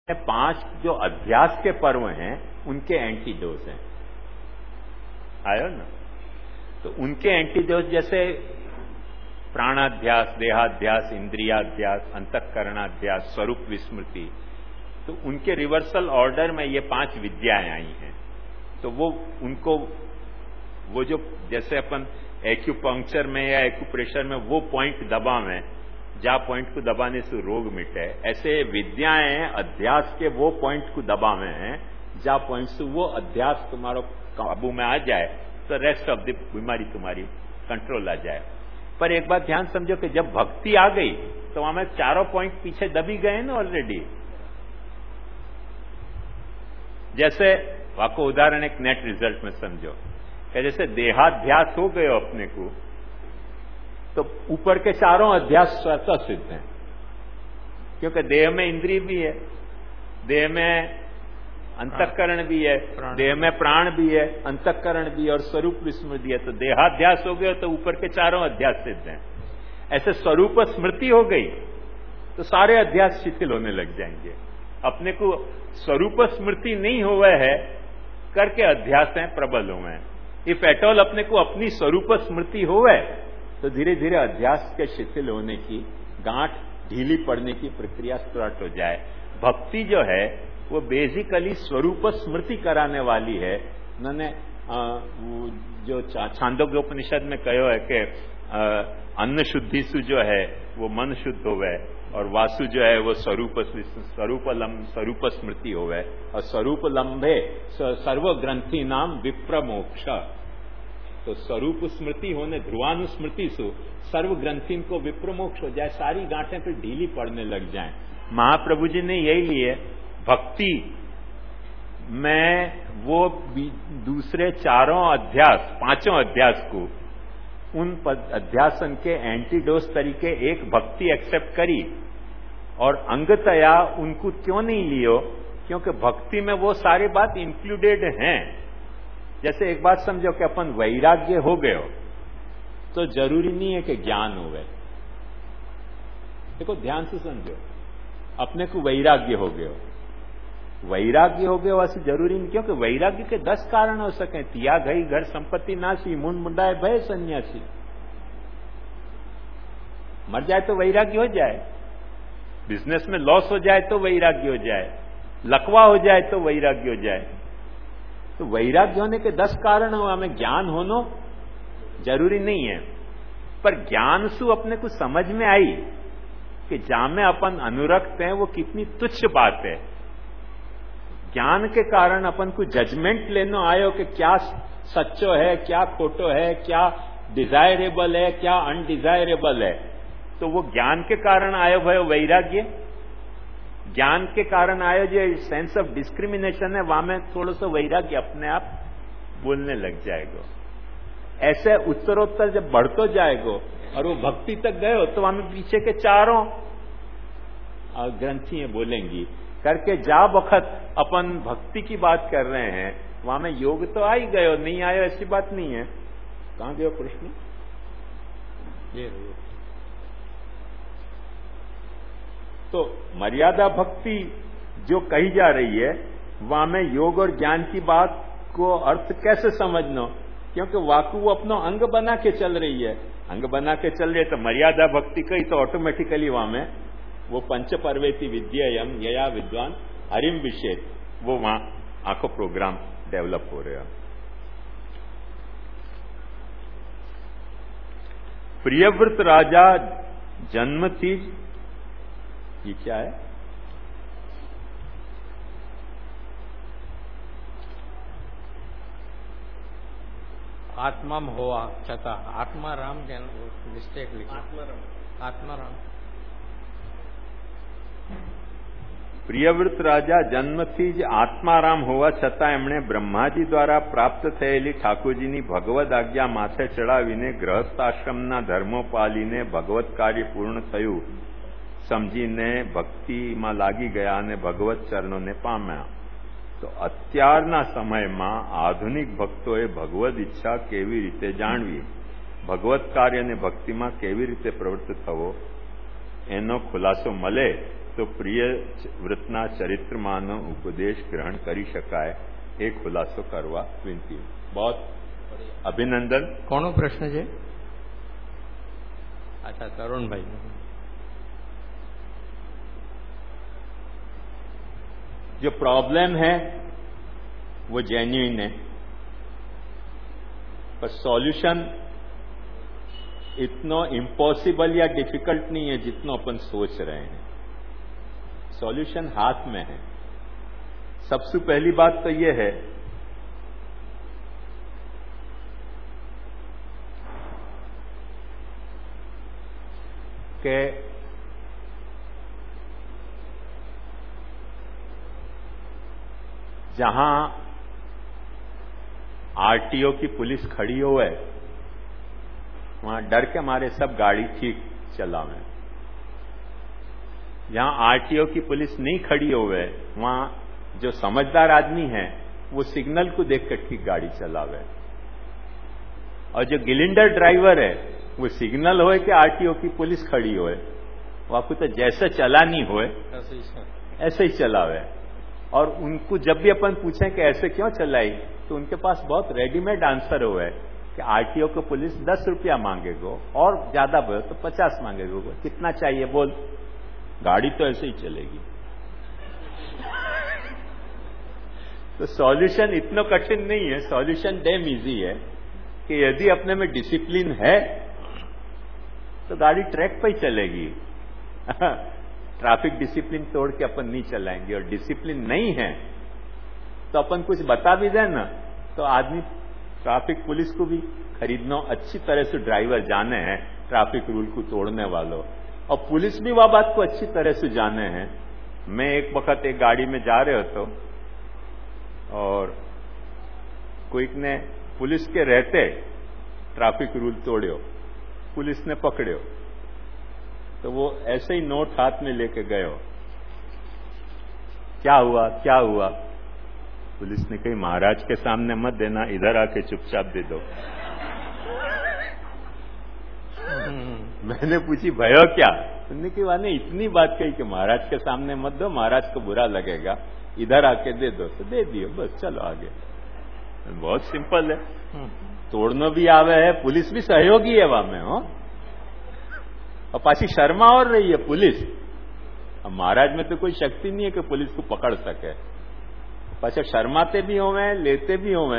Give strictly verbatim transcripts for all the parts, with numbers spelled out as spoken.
पांच जो अध्यास के पर्व हैं उनके एंटीडोज हैं। आयो ना? तो उनके एंटीडोज जैसे प्राणाध्यास, देहाध्यास, इंद्रियाध्यास, अंतःकरणाध्यास, स्वरूप विस्मृति, तो उनके रिवर्सल ऑर्डर में ये पांच विद्याएं आई हैं। तो वो उनको वो जो जैसे अपन एक्यूपंक्चर में या एक्यूप्रेशर में वो पॉइंट दबावें, जहां पॉइंट को दबाने से रोग मिटे, ऐसे विद्याएं अध्यास के वो पॉइंट को दबावे हैं जहां पॉइंट से वो अध्यास तुम्हारो काबू में आ जाए तो रेस्ट ऑफ द बीमारी तुम्हारी कंट्रोल आ जाए। पर एक बात ध्यान समझो कि जब भक्ति आ गई तो हमें चारों पॉइंट पीछे दबी गए ना ऑलरेडी। जैसे आपको उदाहरण एक नेट रिजल्ट में समझो कि जैसे देहाध्यास हो गए अपने को, तो ऊपर के चारों अध्यास स्वतः सिद्ध हैं, क्योंकि देह में इंद्रिय भी है, देह में अंतःकरण भी है, देह में प्राण भी है, अंतःकरण भी है और स्वरूप विस्मृति है। तो देहाध्यास हो गया तो ऊपर के चारों अध्यास सिद्ध हैं। ऐसे स्वरूप स्मृति हो गई तो सारे अध्यास शिथिल होने लग जाएंगे। अपने को स्वरूप स्मृति नहीं हुआ है करके अध्यास हैं प्रबल हुए हैं। इफ एट ऑल अपने को अपनी स्वरूप स्मृति हुआ तो धीरे धीरे अध्यास के शिथिल होने की, गांठ ढीली पड़ने की प्रक्रिया स्टार्ट हो जाए। भक्ति जो है वो बेसिकली स्वरूप स्मृति कराने वाली है। उन्होंने जो छांदोग्योपनिषद में कहो है कि अन्न शुद्धि सु जो है वो मन शुद्ध होवे और वासु जो है वो स्वरूप स्वरूप स्वरूप स्मृति होवे और स्वरूप लंबे सर्व ग्रंथि नाम विप्र मोक्ष। तो स्वरूप स्मृति होने ध्रुवानुस्मृति सु सर्व ग्रंथि को विप्र मोक्ष हो जाए, सारी गांठें फिर ढीली पड़ने लग जाएं। महाप्रभु जी ने यही लिए भक्ति में वो दूसरे चारों अध्यास, पांचों अध्यास को उन अध्यासन के एंटीडोज तरीके एक भक्ति एक्सेप्ट करी और अंगतया उनको क्यों नहीं लियो, क्योंकि भक्ति में वो सारी बात इंक्लूडेड हैं। जैसे एक बात समझो कि अपन वैराग्य हो गए हो तो जरूरी नहीं है कि ज्ञान हो गए। देखो ध्यान से समझो, अपने को वैराग्य हो गए हो, वैराग्य हो गया वैसे जरूरी नहीं, क्योंकि वैराग्य के दस कारण हो सके। तिया गई घर संपत्ति नासी, मुंड मुंडाए भय सन्यासी। मर जाए तो वैराग्य हो जाए, बिजनेस में लॉस हो जाए तो वैराग्य हो जाए, लकवा हो जाए तो वैराग्य हो जाए। तो वैराग्य होने के दस कारण हो, हमें ज्ञान होना जरूरी नहीं है। पर ज्ञान सु अपने को समझ में आई कि जहां में अपन अनुरक्त हैं वो कितनी तुच्छ बात है। ज्ञान के कारण अपन को जजमेंट लेना आयो कि क्या सच्चो है, क्या खोटो है, क्या डिजायरेबल है, क्या अनडिजायरेबल है। तो वो ज्ञान के कारण आयो भयो वैराग्य। ज्ञान के कारण आयो जो सेंस ऑफ डिस्क्रिमिनेशन है, वहां में थोड़ा सा वैराग्य अपने आप बोलने लग जाएगा। ऐसे उत्तरोत्तर जब बढ़तो जाएगा और वो भक्ति तक गए हो तो वहां में पीछे के चारों ग्रंथियां बोलेंगी करके जा वक्त अपन भक्ति की बात कर रहे हैं वहां में योग तो आ ही गए हो, नहीं आयो ऐसी बात नहीं है। कहां गए प्रश्न? ये तो मर्यादा भक्ति जो कही जा रही है वहां में योग और ज्ञान की बात को अर्थ कैसे समझना, क्योंकि वाकु वो अपना अंग बना के चल रही है। अंग बना के चल रही है तो मर्यादा भक्ति कही तो ऑटोमेटिकली वहां में वो पंच पर्वेति विद्ययम यया विद्वान हरिम विषेद, वो वहां आंखों प्रोग्राम डेवलप हो रहे हैं। प्रियव्रत राजा जन्म तीज, ये क्या है? आत्मा होवा छता आत्मा राम मिस्टेक लिखी, आत्मा राम। પ્રિયવ્રત રાજા જન્મથી જ આત્મારામ હોવા છતાં એમણે બ્રહ્માજી દ્વારા પ્રાપ્ત થયેલી ઠાકોરજીની ભગવદ આજ્ઞા માથે ચડાવીને ગ્રહસ્થ આશ્રમના ધર્મો પાલીને ભગવત કાર્ય પૂર્ણ થયું સમજીને ભક્તિમાં લાગી ગયા અને ભગવત ચરણોને પામ્યા। તો અત્યારના સમયમાં આધુનિક ભક્તોએ ભગવદ ઈચ્છા કેવી રીતે જાણવી, ભગવત કાર્ય અને ભક્તિમાં કેવી રીતે પ્રવૃત્ત થવો એનો ખુલાસો મળે તો પ્રિય વ્રતના ચરિત્રમાંનો ઉપદેશ ગ્રહણ કરી શકાય એ ખુલાસો કરવા વિનંતી. બહુ અભિનંદન. કોનો પ્રશ્ન છે? અચ્છા, તરુણભાઈ. जो प्रॉब्लम है वो जेन्युइन है, पर सॉल्यूशन इतना इम्पॉसिबल या डिफिकल्ट नहीं है जितना अपन सोच रहे हैं. सॉल्यूशन हाथ में है. सबसे पहली बात तो ये है कि जहां आरटीओ की पुलिस खड़ी हो है वहां डर के मारे सब गाड़ी ठीक चलावें. जहां आरटीओ की पुलिस नहीं खड़ी हो है वहां जो समझदार आदमी है वो सिग्नल को देखकर ठीक गाड़ी चलावे. और जो गिलिंडर ड्राइवर है वो सिग्नल होए कि आरटीओ की पुलिस खड़ी होए वहां को तो जैसे चलानी होए ऐसे ही चलावे. और उनको जब भी अपन पूछें कि ऐसे क्यों चलाई तो उनके पास बहुत रेडीमेड आंसर हो है कि आरटीओ को पुलिस दस रुपया मांगेगो और ज्यादा बोले तो पचास मांगेगो. कितना चाहिए बोल, गाड़ी तो ऐसे ही चलेगी. तो सॉल्यूशन इतना कठिन नहीं है. सॉल्यूशन डैम इजी है कि यदि अपने में डिसिप्लिन है तो गाड़ी ट्रैक पर ही चलेगी. ट्रैफिक डिसिप्लिन तोड़ के अपन नहीं चलाएंगे. और डिसिप्लिन नहीं है तो अपन कुछ बता भी दें ना तो आदमी ट्रैफिक पुलिस को भी खरीदना अच्छी तरह से ड्राइवर जाने हैं ट्रैफिक रूल को तोड़ने वालों. और पुलिस भी वह बात को अच्छी तरह से जाने हैं. मैं एक वक्त एक गाड़ी में जा रहे हो तो और कोई ने पुलिस के रहते ट्रैफिक रूल तोड़ो, पुलिस ने पकड़ो तो वो ऐसे ही नोट हाथ में लेके गए. क्या हुआ क्या हुआ? पुलिस ने कही महाराज के सामने मत देना, इधर आके चुपचाप दे दो. मैंने पूछी भयो क्या? उन्होंने कहा वाने इतनी बात कही कि महाराज के सामने मत दो, महाराज को बुरा लगेगा, इधर आके दे दो. तो दे दियो, बस चलो आगे. बहुत सिंपल है. तोड़ना भी आवे है, पुलिस भी सहयोगी है वहां में. हो और पाછી शर्मा और रही है पुलिस. अब महाराज में तो कोई शक्ति नहीं है कि पुलिस को पकड़ सके. पाछा शर्माते भी होवे, लेते भी होवे.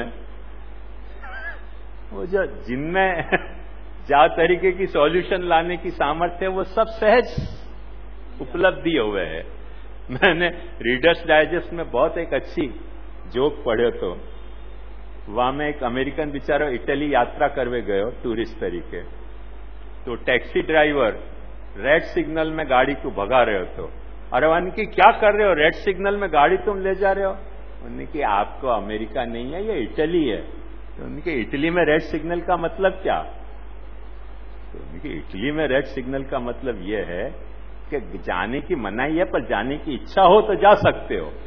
वो जो जिनमें जा तरीके की सॉल्यूशन लाने की सामर्थ्य है वो सब सहज उपलब्धि हुए है. मैंने रीडर्स डाइजेस्ट में बहुत एक अच्छी जोक पढ़े तो वहां में एक अमेरिकन बेचारा इटली यात्रा करवे गयो टूरिस्ट तरीके. तो टैक्सी ड्राइवर रेड सिग्नल में गाड़ी को भगा रहे हो तो अरे वानी की क्या कर रहे हो, रेड सिग्नल में गाड़ी तुम ले जा रहे हो. उन्होंने कि आपको अमेरिका नहीं है, ये इटली है. तो उनके इटली में रेड सिग्नल का मतलब क्या? तो उनके इटली में रेड सिग्नल का मतलब यह है कि जाने की मनाही है पर जाने की इच्छा हो तो जा सकते हो.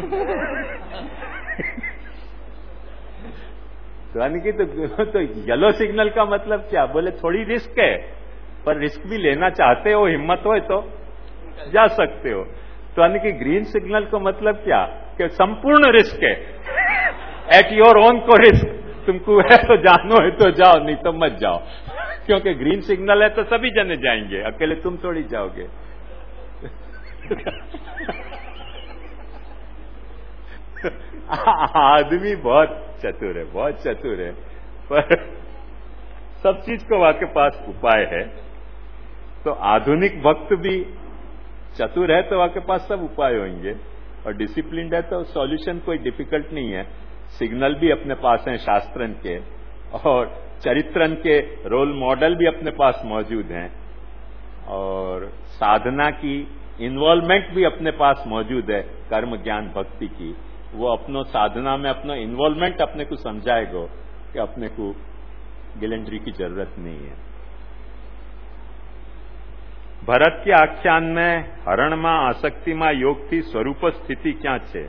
तो यानी कि तो, तो येलो सिग्नल का मतलब क्या? बोले थोड़ी रिस्क है पर रिस्क भी लेना चाहते हो, हिम्मत हो तो जा सकते हो. तो यानी कि ग्रीन सिग्नल का मतलब क्या? कि संपूर्ण रिस्क है, एट योर ओन को रिस्क. तुमको है तो जानो है तो जाओ, नहीं तो मत जाओ. क्योंकि ग्रीन सिग्नल है तो सभी जने जाएंगे, अकेले तुम थोड़ी जाओगे. आदमी बहुत चतुर है, बहुत चतुर है, पर सब चीज को वहां के पास उपाय है. तो आधुनिक वक्त भी चतुर है तो वहां के पास सब उपाय होंगे. और डिसिप्लिन्ड है तो सॉल्यूशन कोई डिफिकल्ट नहीं है. सिग्नल भी अपने पास हैं शास्त्रन के और चरित्रन के रोल मॉडल भी अपने पास मौजूद हैं. और साधना की इन्वॉल्वमेंट भी अपने पास मौजूद है, कर्म ज्ञान भक्ति की. वो अपनो साधना में अपना इन्वॉल्वमेंट अपने को समझाएगा कि अपने को गिलेंड्री की जरूरत नहीं है. ભરત के आख्यान में हरण में आसक्ति में योग थी स्वरूप स्थिति क्या छे?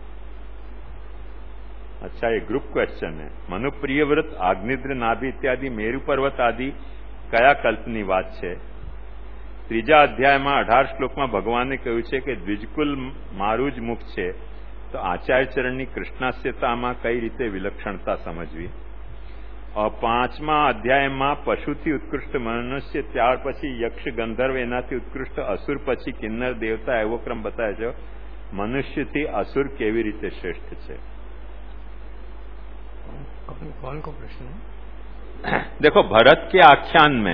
अच्छा, ये ग्रुप क्वेश्चन है. मनुप्रिय व्रत, आग्निद्र, नाभि इत्यादि मेरु पर्वत आदि कया कल्पनी बात छे? ત્રીજા અધ્યાયમાં અઢાર શ્લોકમાં ભગવાને કહ્યું છે કે દ્વિજકુલ મારું જ મુખ છે, તો આચાર્યચરણની કૃષ્ણાસ્યતામાં કઈ રીતે વિલક્ષણતા સમજવી. પાંચમા અધ્યાયમાં પશુથી ઉત્કૃષ્ટ મનુષ્ય, ત્યાર પછી યક્ષ ગંધર્વ, એનાથી ઉત્કૃષ્ટ અસુર, પછી કિન્નર દેવતા, એવો ક્રમ બતાવે છે. મનુષ્યથી અસુર કેવી રીતે શ્રેષ્ઠ છે. कौन को प्रश्न है? देखो, भरत के आख्यान में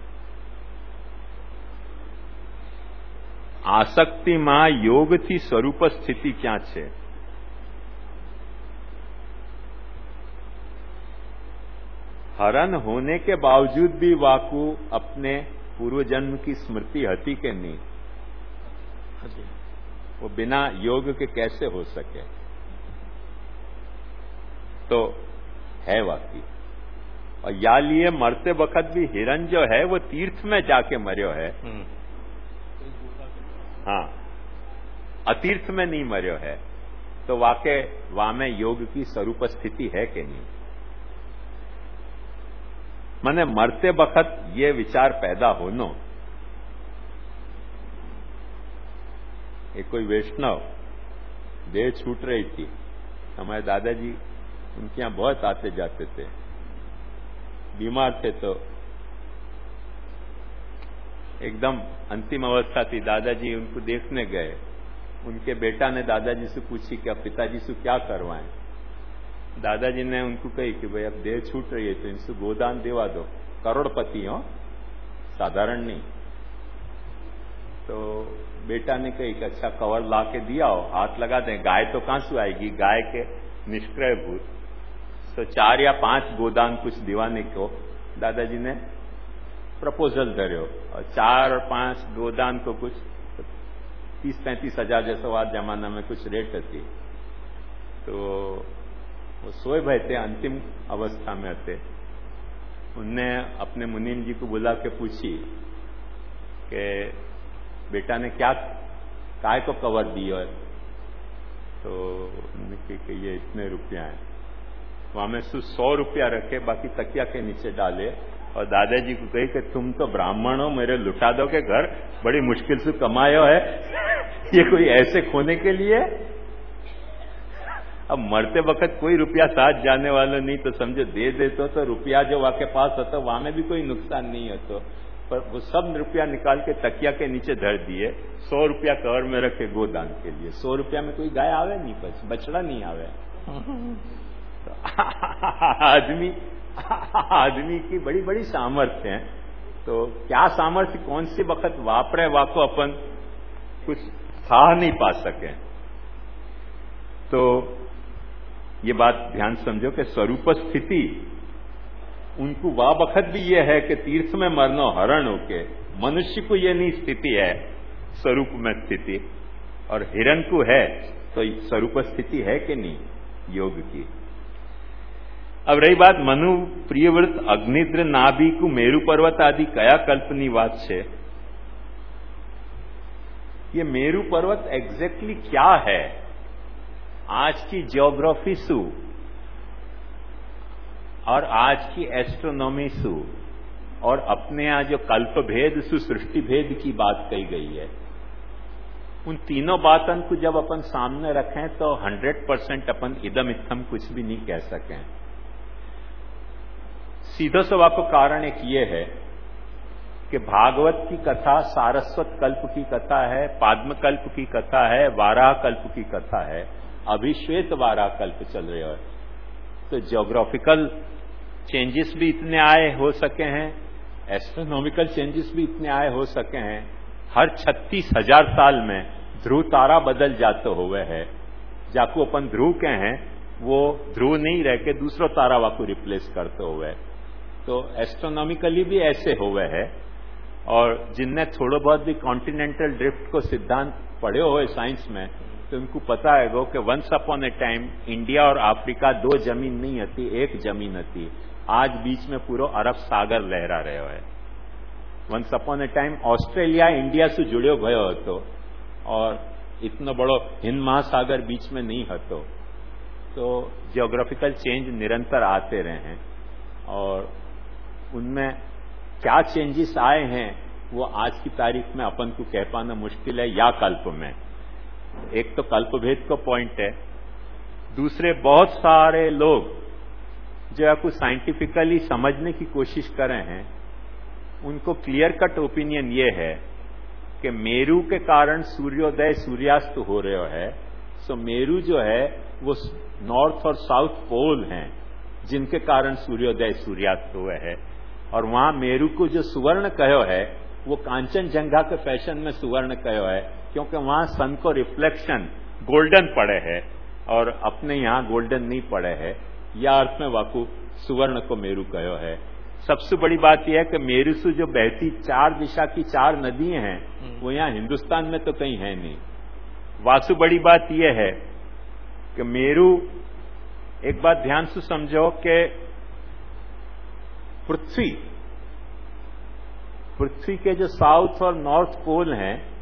आसक्तिમાં યોગથી સ્વરૂપ સ્થિતિ ક્યાં છે? हरण होने के बावजूद भी वाकु अपने पूर्व जन्म की स्मृति हती के नहीं? वो बिना योग के कैसे हो सके? तो है वाकई. और या लिए मरते वक्त भी हिरण जो है वो तीर्थ में जाके मर्यो है. हाँ, अतीर्थ में नहीं मर्यो है. तो वाकई वहां में योग की स्वरूप स्थिति है कि नहीं? मने मरते वक्त ये विचार पैदा होनो. एक कोई वैष्णव देह छूट रही थी, हमारे दादाजी उनके यहां बहुत आते जाते थे. बीमार थे तो एकदम अंतिम अवस्था थी. दादाजी उनको देखने गए. उनके बेटा ने दादाजी से पूछी कि अब पिताजी से क्या करवाएं. दादाजी ने उनको कही कि भाई अब देह छूट रही है तो इनसे गोदान देवा दो. करोड़पति हो, साधारण नहीं. तो बेटा ने कही कि अच्छा कवर ला के दिया हो, हाथ लगा दें. गाय तो कहां से आएगी, गाय के निष्क्रिय भूत. तो चार या पांच गोदान कुछ दीवाने को दादाजी ने प्रपोजल धर्यो. और चार और पांच गोदान को कुछ तीस पैंतीस हजार जैसा आज जमाना में कुछ रेट थी. तो वो सोए भय थे, अंतिम अवस्था में थे. उनने अपने मुनीम जी को बुला के पूछी कि बेटा ने क्या काय को कवर दी है. तो उन्होंने कहा कि ये इतने रुपया है. वहां में सु सौ रुपया रखे, बाकी तकिया के नीचे डाले. और दादाजी को कही कि तुम तो ब्राह्मण हो, मेरे लुटा दो के घर, बड़ी मुश्किल से कमायो है, ये कोई ऐसे खोने के लिए. अब मरते वक्त कोई रुपया साथ जाने वाला नहीं, तो समझो दे देते तो रुपया जो वहां के पास होता वहां में भी कोई नुकसान नहीं होता. पर वो सब रुपया निकाल के तकिया के नीचे धर दिए. सौ रुपया कवर में रखे गोदान के लिए. सौ रुपया में कोई गाय आवे नहीं, बच बछड़ा नहीं आवे. तो आदमी आदमी की बड़ी बड़ी सामर्थ्य है. तो क्या सामर्थ्य कौन सी वक्त वापरे वाको अपन कुछ था नहीं पा सके. तो ये बात ध्यान समझो कि स्वरूप स्थिति उनको वह वक्त भी ये है कि तीर्थ में मरनो हरण होके. मनुष्य को ये नहीं स्थिति है स्वरूप में स्थिति, और हिरण को है. तो स्वरूप स्थिति है कि नहीं योग की. अब रही बात मनु प्रियव्रत अग्निद्र नाभि को मेरु पर्वत आदि कया कल्पनी बात है. ये मेरु पर्वत एग्जैक्टली क्या है, आज की ज्योग्राफी सु और आज की एस्ट्रोनॉमी सु और अपने यहां जो कल्प भेद सु सृष्टि भेद की बात कही गई है, उन तीनों बातों को जब अपन सामने रखें तो हंड्रेड परसेंट अपन इदम इत्थम कुछ भी नहीं कह सकें. सीधो सवा को कारण एक ये है कि भागवत की कथा सारस्वत कल्प की कथा है, पाद्म कल्प की कथा है, वाराह कल्प की कथा है, अभी श्वेत वाराह कल्प चल रहे हैं. तो ज्योग्राफिकल चेंजेस भी इतने आए हो सके हैं, एस्ट्रोनॉमिकल चेंजेस भी इतने आए हो सके हैं. हर छत्तीस हजार साल में ध्रुव तारा बदल जाते हुए है. जाको अपन ध्रुव के हैं वो ध्रुव नहीं रह के दूसरा तारा वाको रिप्लेस करते हुए. तो एस्ट्रोनॉमिकली भी ऐसे हुए है. और जिनने थोड़ा बहुत भी कॉन्टिनेंटल ड्रिफ्ट को सिद्धांत पढ़े हुए साइंस में, तो उनको पता है गो कि once upon a time India और अफ्रीका दो जमीन नहीं होती, एक जमीन होती. आज बीच में पूरा अरब सागर लहरा रहे है. Once upon a time Australia India से जुड़ो गयो હતો, और इतना बड़ो हिंद महासागर बीच में नहीं હતો. तो जियोग्राफिकल चेंज निरंतर आते रहे हैं. और उनमें क्या चेंजेस आए हैं वो आज की तारीख में अपन को कह पाना मुश्किल है, या कल्प में। एक तो कल्प भेद का पॉइंट है, दूसरे बहुत सारे लोग जो आपको साइंटिफिकली समझने की कोशिश कर रहे हैं, उनको क्लियर कट ओपिनियन ये है कि मेरू के कारण सूर्योदय सूर्यास्त हो रहे है। सो मेरू जो है वो नॉर्थ और साउथ पोल हैं जिनके कारण सूर्योदय सूर्यास्त हुए है। और वहां मेरू को जो सुवर्ण कहो है वो कांचनजंगा के फैशन में सुवर्ण कहो है, क्योंकि वहां सन को रिफ्लेक्शन गोल्डन पड़े है और अपने यहां गोल्डन नहीं पड़े है। या अर्थ में वाकु सुवर्ण को मेरू कहो है। सबसे बड़ी बात यह है कि मेरू से जो बहती चार दिशा की चार नदियां हैं वो यहां हिंदुस्तान में तो कहीं है नहीं। वासु बड़ी बात यह है कि मेरू, एक बात ध्यान से समझो कि पृथ्वी पृथ्वी के जो साउथ और नॉर्थ पोल हैं